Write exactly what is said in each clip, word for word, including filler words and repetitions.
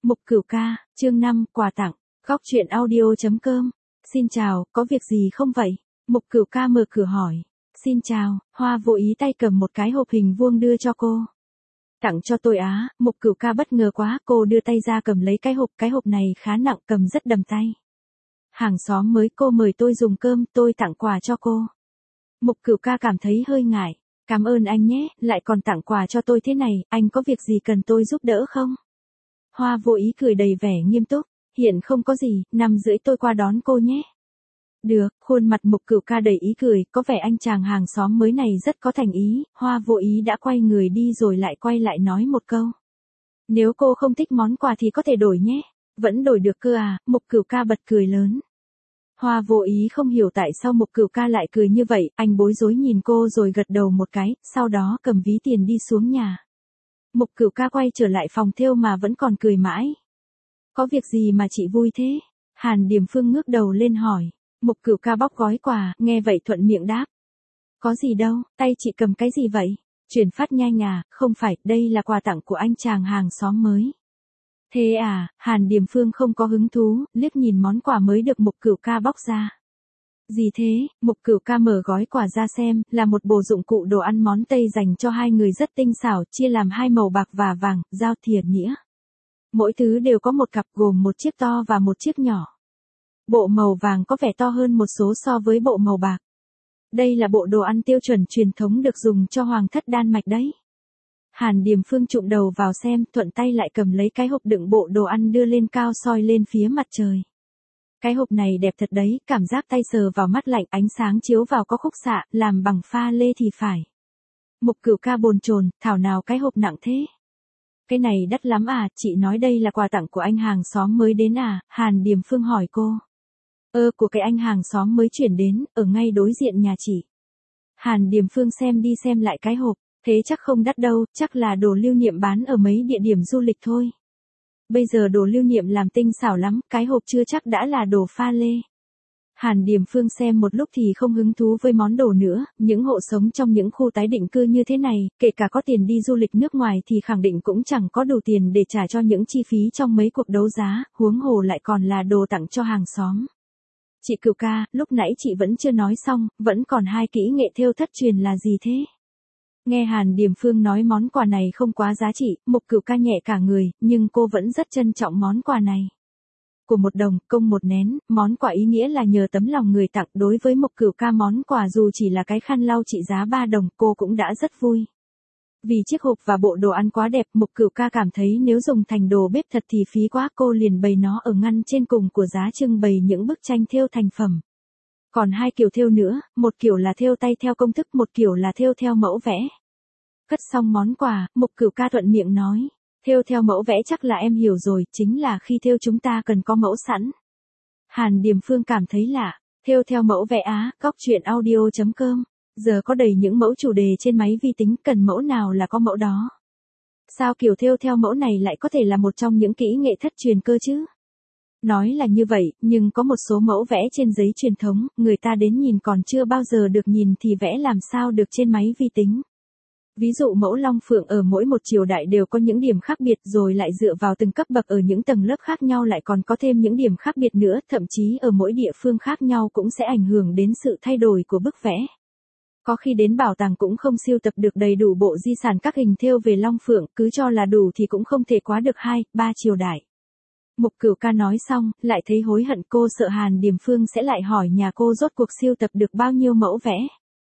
Mục Cửu ca, chương năm, quà tặng, góc truyện audio.com. Xin chào, có việc gì không vậy? Mục Cửu ca mở cửa hỏi. Xin chào, Hoa Vô Ý tay cầm một cái hộp hình vuông đưa cho cô. Tặng cho tôi á, Mục Cửu ca bất ngờ quá, cô đưa tay ra cầm lấy cái hộp, cái hộp này khá nặng, cầm rất đầm tay. Hàng xóm mới cô mời tôi dùng cơm, tôi tặng quà cho cô. Mục Cửu ca cảm thấy hơi ngại. Cảm ơn anh nhé, lại còn tặng quà cho tôi thế này, anh có việc gì cần tôi giúp đỡ không? Hoa Vô Ý cười đầy vẻ nghiêm túc, hiện không có gì, năm rưỡi tôi qua đón cô nhé. Được, khuôn mặt Mục Cửu ca đầy ý cười, có vẻ anh chàng hàng xóm mới này rất có thành ý, Hoa Vô Ý đã quay người đi rồi lại quay lại nói một câu. Nếu cô không thích món quà thì có thể đổi nhé, vẫn đổi được cơ à, Mục Cửu ca bật cười lớn. Hoa Vô Ý không hiểu tại sao Mục Cửu ca lại cười như vậy, anh bối rối nhìn cô rồi gật đầu một cái, sau đó cầm ví tiền đi xuống nhà. Mục Cửu ca quay trở lại phòng thêu mà vẫn còn cười mãi. Có việc gì mà chị vui thế? Hàn Điềm Phương ngước đầu lên hỏi. Mục Cửu ca bóc gói quà, nghe vậy thuận miệng đáp. Có gì đâu, tay chị cầm cái gì vậy? Chuyển phát nhanh à, không phải, đây là quà tặng của anh chàng hàng xóm mới. Thế à, Hàn Điềm Phương không có hứng thú, liếc nhìn món quà mới được Mục Cửu ca bóc ra. Gì thế? Mục Cửu ca mở gói quà ra xem, là một bộ dụng cụ đồ ăn món Tây dành cho hai người rất tinh xảo, chia làm hai màu bạc và vàng, dao thìa nĩa. Mỗi thứ đều có một cặp gồm một chiếc to và một chiếc nhỏ. Bộ màu vàng có vẻ to hơn một số so với bộ màu bạc. Đây là bộ đồ ăn tiêu chuẩn truyền thống được dùng cho hoàng thất Đan Mạch đấy. Hàn Điềm Phương trụm đầu vào xem, thuận tay lại cầm lấy cái hộp đựng bộ đồ ăn đưa lên cao soi lên phía mặt trời. Cái hộp này đẹp thật đấy, cảm giác tay sờ vào mắt lạnh, ánh sáng chiếu vào có khúc xạ, làm bằng pha lê thì phải. Mục Cửu ca bồn chồn, thảo nào cái hộp nặng thế. Cái này đắt lắm à, chị nói đây là quà tặng của anh hàng xóm mới đến à, Hàn Điềm Phương hỏi cô. Ơ của cái anh hàng xóm mới chuyển đến, ở ngay đối diện nhà chị. Hàn Điềm Phương xem đi xem lại cái hộp, thế chắc không đắt đâu, chắc là đồ lưu niệm bán ở mấy địa điểm du lịch thôi. Bây giờ đồ lưu niệm làm tinh xảo lắm, cái hộp chưa chắc đã là đồ pha lê. Hàn Điềm Phương xem một lúc thì không hứng thú với món đồ nữa, những hộ sống trong những khu tái định cư như thế này, kể cả có tiền đi du lịch nước ngoài thì khẳng định cũng chẳng có đủ tiền để trả cho những chi phí trong mấy cuộc đấu giá, huống hồ lại còn là đồ tặng cho hàng xóm. Chị Cửu ca, lúc nãy chị vẫn chưa nói xong, vẫn còn hai kỹ nghệ thêu thất truyền là gì thế? Nghe Hàn Điềm Phương nói món quà này không quá giá trị, Mục Cửu ca nhẹ cả người, nhưng cô vẫn rất trân trọng món quà này. Của một đồng, công một nén, món quà ý nghĩa là nhờ tấm lòng người tặng. Đối với Mục Cửu ca món quà dù chỉ là cái khăn lau trị giá ba đồng, cô cũng đã rất vui. Vì chiếc hộp và bộ đồ ăn quá đẹp, Mục Cửu ca cảm thấy nếu dùng thành đồ bếp thật thì phí quá, cô liền bày nó ở ngăn trên cùng của giá trưng bày những bức tranh thêu thành phẩm. Còn hai kiểu thêu nữa, một kiểu là thêu tay theo công thức, một kiểu là thêu theo mẫu vẽ. Cất xong món quà, Mục Cửu ca thuận miệng nói, thêu theo mẫu vẽ chắc là em hiểu rồi, chính là khi thêu chúng ta cần có mẫu sẵn. Hàn Điềm Phương cảm thấy lạ, thêu theo mẫu vẽ á, góc truyện audio.com, giờ có đầy những mẫu chủ đề trên máy vi tính, cần mẫu nào là có mẫu đó. Sao kiểu thêu theo mẫu này lại có thể là một trong những kỹ nghệ thất truyền cơ chứ? Nói là như vậy, nhưng có một số mẫu vẽ trên giấy truyền thống, người ta đến nhìn còn chưa bao giờ được nhìn thì vẽ làm sao được trên máy vi tính. Ví dụ mẫu long phượng ở mỗi một triều đại đều có những điểm khác biệt, rồi lại dựa vào từng cấp bậc ở những tầng lớp khác nhau lại còn có thêm những điểm khác biệt nữa, thậm chí ở mỗi địa phương khác nhau cũng sẽ ảnh hưởng đến sự thay đổi của bức vẽ. Có khi đến bảo tàng cũng không siêu tập được đầy đủ bộ di sản các hình thêu về long phượng, cứ cho là đủ thì cũng không thể quá được hai, ba triều đại. Mục Cửu ca nói xong, lại thấy hối hận, cô sợ Hàn Điềm Phương sẽ lại hỏi nhà cô rốt cuộc siêu tập được bao nhiêu mẫu vẽ.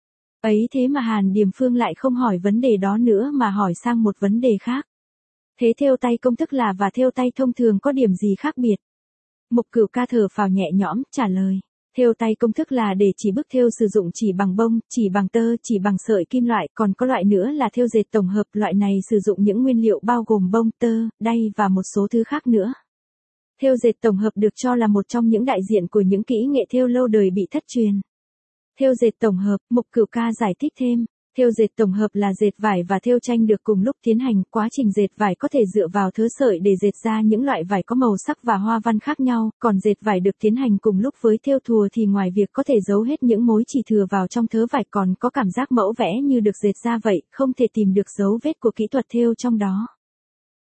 Ấy thế mà Hàn Điềm Phương lại không hỏi vấn đề đó nữa mà hỏi sang một vấn đề khác. Thế thêu tay công thức là và thêu tay thông thường có điểm gì khác biệt? Mục Cửu ca thở phào nhẹ nhõm, trả lời. Thêu tay công thức là để chỉ bức thêu sử dụng chỉ bằng bông, chỉ bằng tơ, chỉ bằng sợi kim loại, còn có loại nữa là thêu dệt tổng hợp, loại này sử dụng những nguyên liệu bao gồm bông, tơ, đay và một số thứ khác nữa. Thêu dệt tổng hợp được cho là một trong những đại diện của những kỹ nghệ thêu lâu đời bị thất truyền. Thêu dệt tổng hợp, Mục Cửu ca giải thích thêm. Thêu dệt tổng hợp là dệt vải và thêu tranh được cùng lúc tiến hành, quá trình dệt vải có thể dựa vào thớ sợi để dệt ra những loại vải có màu sắc và hoa văn khác nhau, còn dệt vải được tiến hành cùng lúc với thêu thùa thì ngoài việc có thể giấu hết những mối chỉ thừa vào trong thớ vải còn có cảm giác mẫu vẽ như được dệt ra vậy, không thể tìm được dấu vết của kỹ thuật thêu trong đó.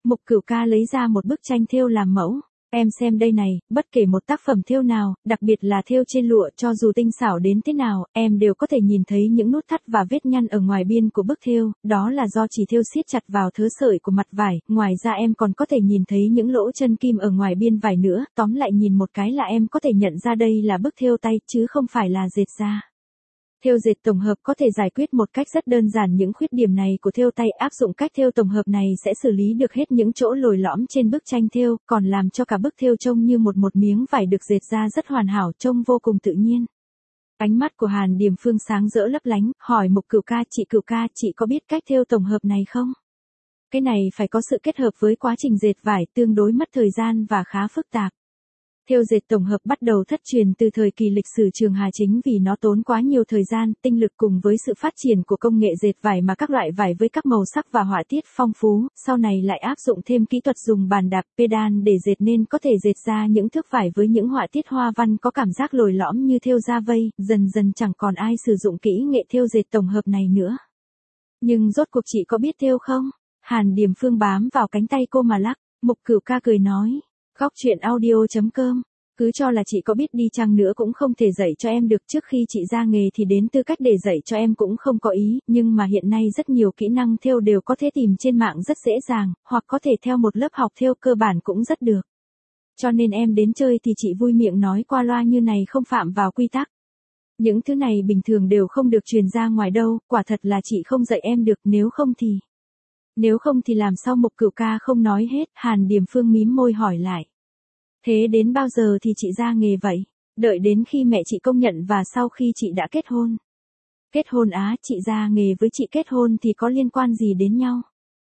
Mục Cửu ca lấy ra một bức tranh thêu làm mẫu. Em xem đây này, bất kể một tác phẩm thêu nào, đặc biệt là thêu trên lụa cho dù tinh xảo đến thế nào, em đều có thể nhìn thấy những nút thắt và vết nhăn ở ngoài biên của bức thêu, đó là do chỉ thêu siết chặt vào thớ sợi của mặt vải, ngoài ra em còn có thể nhìn thấy những lỗ chân kim ở ngoài biên vải nữa, tóm lại nhìn một cái là em có thể nhận ra đây là bức thêu tay chứ không phải là dệt da. Thêu dệt tổng hợp có thể giải quyết một cách rất đơn giản những khuyết điểm này của thêu tay, áp dụng cách thêu tổng hợp này sẽ xử lý được hết những chỗ lồi lõm trên bức tranh thêu, còn làm cho cả bức thêu trông như một một miếng vải được dệt ra rất hoàn hảo, trông vô cùng tự nhiên. Ánh mắt của Hàn Điềm Phương sáng rỡ lấp lánh, hỏi Mục Cửu ca, chị Cửu ca, chị có biết cách thêu tổng hợp này không? Cái này phải có sự kết hợp với quá trình dệt vải tương đối mất thời gian và khá phức tạp. Thêu dệt tổng hợp bắt đầu thất truyền từ thời kỳ lịch sử Trường Hà chính vì nó tốn quá nhiều thời gian, tinh lực cùng với sự phát triển của công nghệ dệt vải mà các loại vải với các màu sắc và họa tiết phong phú, sau này lại áp dụng thêm kỹ thuật dùng bàn đạp, pedal để dệt nên có thể dệt ra những thước vải với những họa tiết hoa văn có cảm giác lồi lõm như thêu da vây, dần dần chẳng còn ai sử dụng kỹ nghệ thêu dệt tổng hợp này nữa. Nhưng rốt cuộc chị có biết thêu không? Hàn Điềm Phương bám vào cánh tay cô mà lắc, Mục Cửu ca cười nói. Góc truyện audio chấm com. Cứ cho là chị có biết đi chăng nữa cũng không thể dạy cho em được, trước khi chị ra nghề thì đến tư cách để dạy cho em cũng không có ý, nhưng mà hiện nay rất nhiều kỹ năng thêu đều có thể tìm trên mạng rất dễ dàng, hoặc có thể theo một lớp học thêu cơ bản cũng rất được. Cho nên em đến chơi thì chị vui miệng nói qua loa như này không phạm vào quy tắc. Những thứ này bình thường đều không được truyền ra ngoài đâu, quả thật là chị không dạy em được, nếu không thì... Nếu không thì làm sao? Mục Cửu ca không nói hết, Hàn Điềm Phương mím môi hỏi lại. Thế đến bao giờ thì chị ra nghề vậy? Đợi đến khi mẹ chị công nhận và sau khi chị đã kết hôn. Kết hôn á? Chị ra nghề với chị kết hôn thì có liên quan gì đến nhau?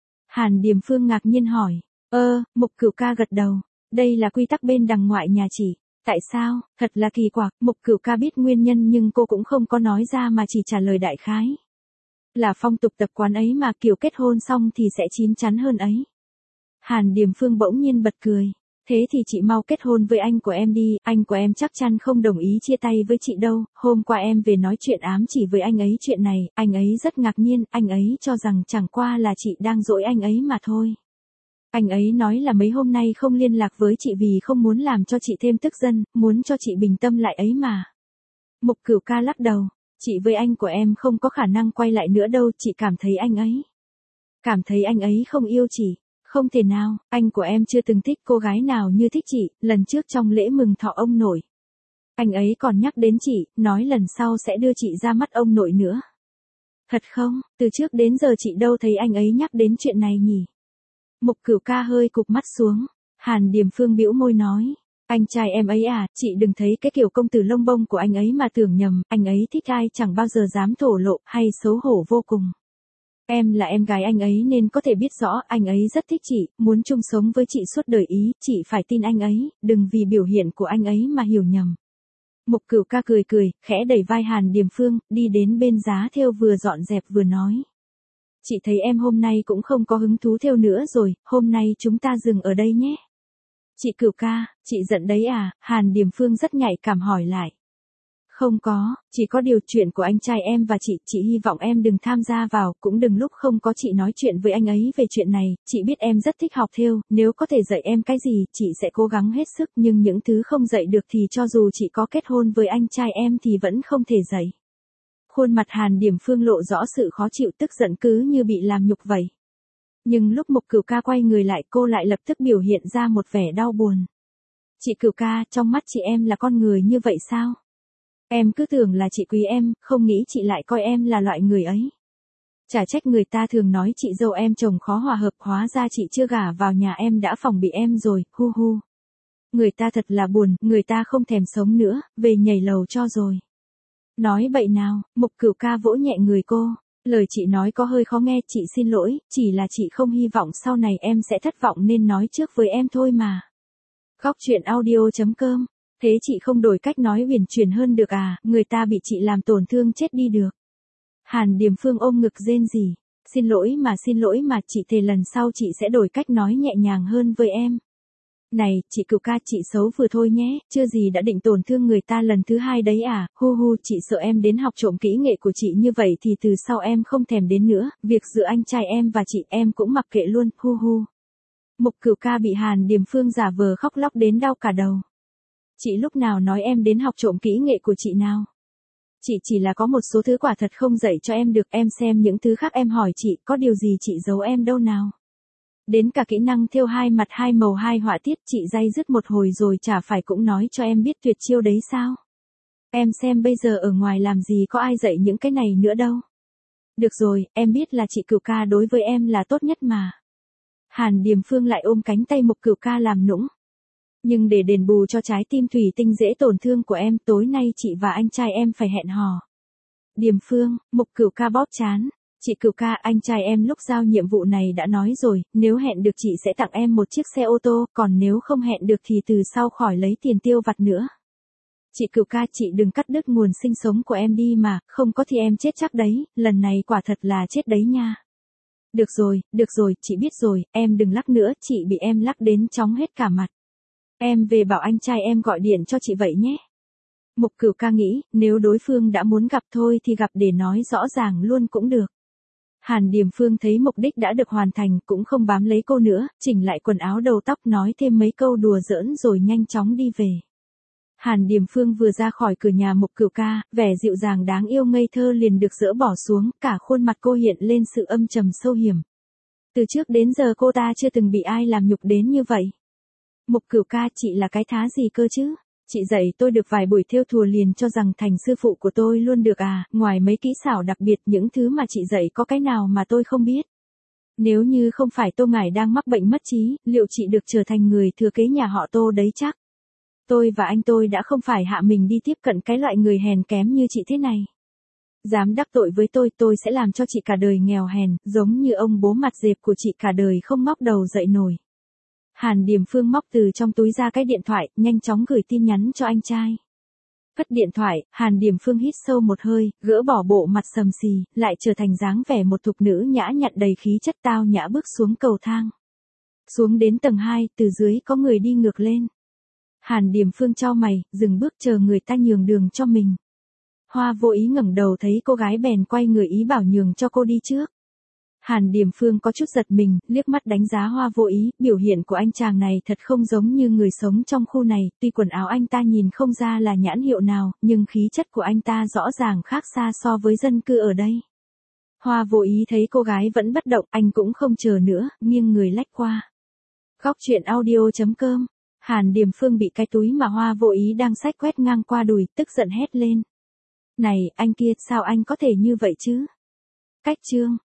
Hàn Điềm Phương ngạc nhiên hỏi. Ơ, Mục Cửu ca gật đầu. Đây là quy tắc bên đằng ngoại nhà chị. Tại sao? Thật là kỳ quặc. Mục Cửu ca biết nguyên nhân nhưng cô cũng không có nói ra mà chỉ trả lời đại khái. Là phong tục tập quán ấy mà, kiểu kết hôn xong thì sẽ chín chắn hơn ấy. Hàn Điềm Phương bỗng nhiên bật cười. Thế thì chị mau kết hôn với anh của em đi, anh của em chắc chắn không đồng ý chia tay với chị đâu, hôm qua em về nói chuyện ám chỉ với anh ấy chuyện này, anh ấy rất ngạc nhiên, anh ấy cho rằng chẳng qua là chị đang dỗi anh ấy mà thôi. Anh ấy nói là mấy hôm nay không liên lạc với chị vì không muốn làm cho chị thêm tức giận, muốn cho chị bình tâm lại ấy mà. Mục Cửu ca lắc đầu. Chị với anh của em không có khả năng quay lại nữa đâu, chị cảm thấy anh ấy. Cảm thấy anh ấy không yêu chị. Không thể nào, anh của em chưa từng thích cô gái nào như thích chị, lần trước trong lễ mừng thọ ông nội. Anh ấy còn nhắc đến chị, nói lần sau sẽ đưa chị ra mắt ông nội nữa. Thật không, từ trước đến giờ chị đâu thấy anh ấy nhắc đến chuyện này nhỉ? Mục Cửu ca hơi cụp mắt xuống, Hàn Điềm Phương bĩu môi nói. Anh trai em ấy à, chị đừng thấy cái kiểu công tử lông bông của anh ấy mà tưởng nhầm, anh ấy thích ai chẳng bao giờ dám thổ lộ, hay xấu hổ vô cùng. Em là em gái anh ấy nên có thể biết rõ anh ấy rất thích chị, muốn chung sống với chị suốt đời ý, chị phải tin anh ấy, đừng vì biểu hiện của anh ấy mà hiểu nhầm. Mục Cửu ca cười cười, khẽ đẩy vai Hàn Điềm Phương, đi đến bên giá thêu vừa dọn dẹp vừa nói. Chị thấy em hôm nay cũng không có hứng thú thêu nữa rồi, hôm nay chúng ta dừng ở đây nhé. Chị Cửu ca, chị giận đấy à? Hàn Điềm Phương rất nhạy cảm hỏi lại. Không có, chỉ có điều chuyện của anh trai em và chị, chị hy vọng em đừng tham gia vào, cũng đừng lúc không có chị nói chuyện với anh ấy về chuyện này, chị biết em rất thích học thêu, nếu có thể dạy em cái gì, chị sẽ cố gắng hết sức, nhưng những thứ không dạy được thì cho dù chị có kết hôn với anh trai em thì vẫn không thể dạy. Khuôn mặt Hàn Điềm Phương lộ rõ sự khó chịu, tức giận cứ như bị làm nhục vậy. Nhưng lúc Mục Cửu ca quay người lại cô lại lập tức biểu hiện ra một vẻ đau buồn. Chị Cửu ca, trong mắt chị em là con người như vậy sao? Em cứ tưởng là chị quý em, không nghĩ chị lại coi em là loại người ấy. Chả trách người ta thường nói chị dâu em chồng khó hòa hợp, hóa ra chị chưa gả vào nhà em đã phòng bị em rồi, hu hu. Người ta thật là buồn, người ta không thèm sống nữa, về nhảy lầu cho rồi. Nói bậy nào, Mục Cửu ca vỗ nhẹ người cô. Lời chị nói có hơi khó nghe, chị xin lỗi, chỉ là chị không hy vọng sau này em sẽ thất vọng nên nói trước với em thôi mà. Góc truyện audio chấm com. Thế chị không đổi cách nói huyền chuyển hơn được à, người ta bị chị làm tổn thương chết đi được. Hàn Điềm Phương ôm ngực rên rỉ. Xin lỗi mà xin lỗi mà, chị thề lần sau chị sẽ đổi cách nói nhẹ nhàng hơn với em. Này, chị Cửu ca, chị xấu vừa thôi nhé, chưa gì đã định tổn thương người ta lần thứ hai đấy à, hu hu, chị sợ em đến học trộm kỹ nghệ của chị như vậy thì từ sau em không thèm đến nữa, việc giữa anh trai em và chị em cũng mặc kệ luôn, hu hu. Mục Cửu ca bị Hàn Điềm Phương giả vờ khóc lóc đến đau cả đầu. Chị lúc nào nói em đến học trộm kỹ nghệ của chị nào? Chị chỉ là có một số thứ quả thật không dạy cho em được, em xem những thứ khác em hỏi chị, có điều gì chị giấu em đâu nào? Đến cả kỹ năng thêu hai mặt hai màu hai họa tiết chị day dứt một hồi rồi chả phải cũng nói cho em biết tuyệt chiêu đấy sao? Em xem bây giờ ở ngoài làm gì có ai dạy những cái này nữa đâu. Được rồi, em biết là chị Cửu ca đối với em là tốt nhất mà. Hàn Điềm Phương lại ôm cánh tay Mục Cửu ca làm nũng. Nhưng để đền bù cho trái tim thủy tinh dễ tổn thương của em, tối nay chị và anh trai em phải hẹn hò. Điềm Phương, Mục Cửu ca bóp trán. Chị Cửu ca, anh trai em lúc giao nhiệm vụ này đã nói rồi, nếu hẹn được chị sẽ tặng em một chiếc xe ô tô, còn nếu không hẹn được thì từ sau khỏi lấy tiền tiêu vặt nữa. Chị Cửu ca, chị đừng cắt đứt nguồn sinh sống của em đi mà, không có thì em chết chắc đấy, lần này quả thật là chết đấy nha. Được rồi, được rồi, chị biết rồi, em đừng lắc nữa, chị bị em lắc đến chóng hết cả mặt. Em về bảo anh trai em gọi điện cho chị vậy nhé. Mục Cửu ca nghĩ, nếu đối phương đã muốn gặp thôi thì gặp để nói rõ ràng luôn cũng được. Hàn Điềm Phương thấy mục đích đã được hoàn thành, cũng không bám lấy cô nữa, chỉnh lại quần áo đầu tóc, nói thêm mấy câu đùa giỡn rồi nhanh chóng đi về. Hàn Điềm Phương vừa ra khỏi cửa nhà Mục Cửu ca, vẻ dịu dàng đáng yêu ngây thơ liền được dỡ bỏ xuống, cả khuôn mặt cô hiện lên sự âm trầm sâu hiểm. Từ trước đến giờ cô ta chưa từng bị ai làm nhục đến như vậy. Mục Cửu ca, chị là cái thá gì cơ chứ? Chị dạy tôi được vài buổi thêu thùa liền cho rằng thành sư phụ của tôi luôn được à, ngoài mấy kỹ xảo đặc biệt những thứ mà chị dạy có cái nào mà tôi không biết. Nếu như không phải Tô ngài đang mắc bệnh mất trí, liệu chị được trở thành người thừa kế nhà họ Tô đấy chắc? Tôi và anh tôi đã không phải hạ mình đi tiếp cận cái loại người hèn kém như chị thế này. Dám đắc tội với tôi, tôi sẽ làm cho chị cả đời nghèo hèn, giống như ông bố mặt dẹp của chị cả đời không ngóc đầu dậy nổi. Hàn Điềm Phương móc từ trong túi ra cái điện thoại, nhanh chóng gửi tin nhắn cho anh trai. Cất điện thoại, Hàn Điềm Phương hít sâu một hơi, gỡ bỏ bộ mặt sầm xì, lại trở thành dáng vẻ một thục nữ nhã nhặn đầy khí chất tao nhã bước xuống cầu thang. Xuống đến tầng hai, từ dưới có người đi ngược lên. Hàn Điềm Phương chau mày, dừng bước chờ người ta nhường đường cho mình. Hoa vô ý ngẩng đầu thấy cô gái bèn quay người ý bảo nhường cho cô đi trước. Hàn Điềm Phương có chút giật mình, liếc mắt đánh giá Hoa vô ý, biểu hiện của anh chàng này thật không giống như người sống trong khu này, tuy quần áo anh ta nhìn không ra là nhãn hiệu nào, nhưng khí chất của anh ta rõ ràng khác xa so với dân cư ở đây. Hoa vô ý thấy cô gái vẫn bất động, anh cũng không chờ nữa, nghiêng người lách qua. Góc truyện audio chấm com. Hàn Điềm Phương bị cái túi mà Hoa vô ý đang xách quét ngang qua đùi, tức giận hét lên. Này, anh kia, sao anh có thể như vậy chứ? Cách chương.